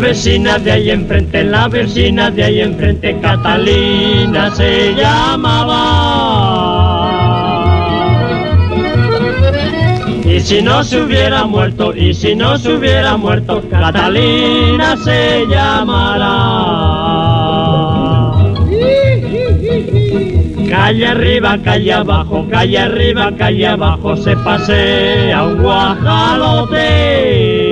vecina de ahí enfrente, la vecina de ahí enfrente, Catalina se llamaba. Y si no se hubiera muerto, y si no se hubiera muerto, Catalina se llamará. Calle arriba, calle abajo, calle arriba, calle abajo, se pasea un guajalote.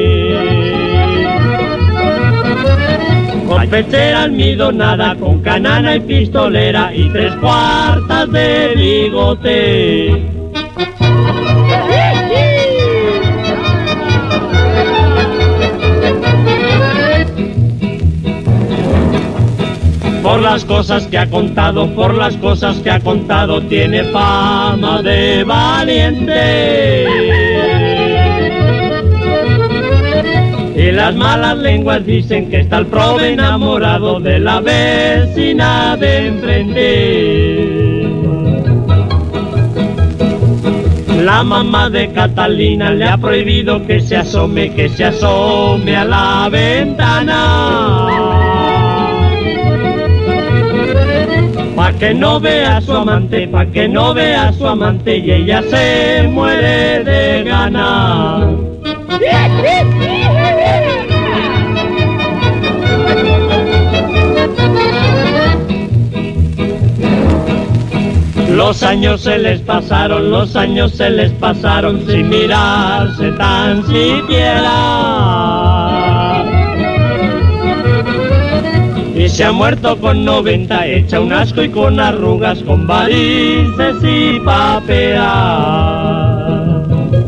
Con pechera almidonada, con canana y pistolera y 3/4 de bigote. Por las cosas que ha contado, por las cosas que ha contado, tiene fama de valiente. Y las malas lenguas dicen que está el prove enamorado de la vecina de enfrente. La mamá de Catalina le ha prohibido que se asome a la ventana. Pa' que no vea a su amante, pa' que no vea a su amante, y ella se muere de ganas. Los años se les pasaron, los años se les pasaron sin mirarse tan siquiera. Y se ha muerto con 90, hecha un asco y con arrugas, con varices y paperas.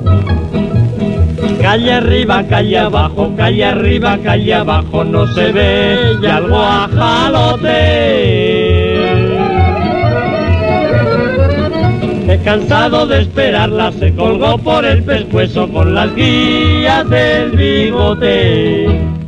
Calle arriba, calle abajo, calle arriba, calle abajo, no se ve ya el guajalote. Cansado de esperarla, se colgó por el pescuezo con las guías del bigote.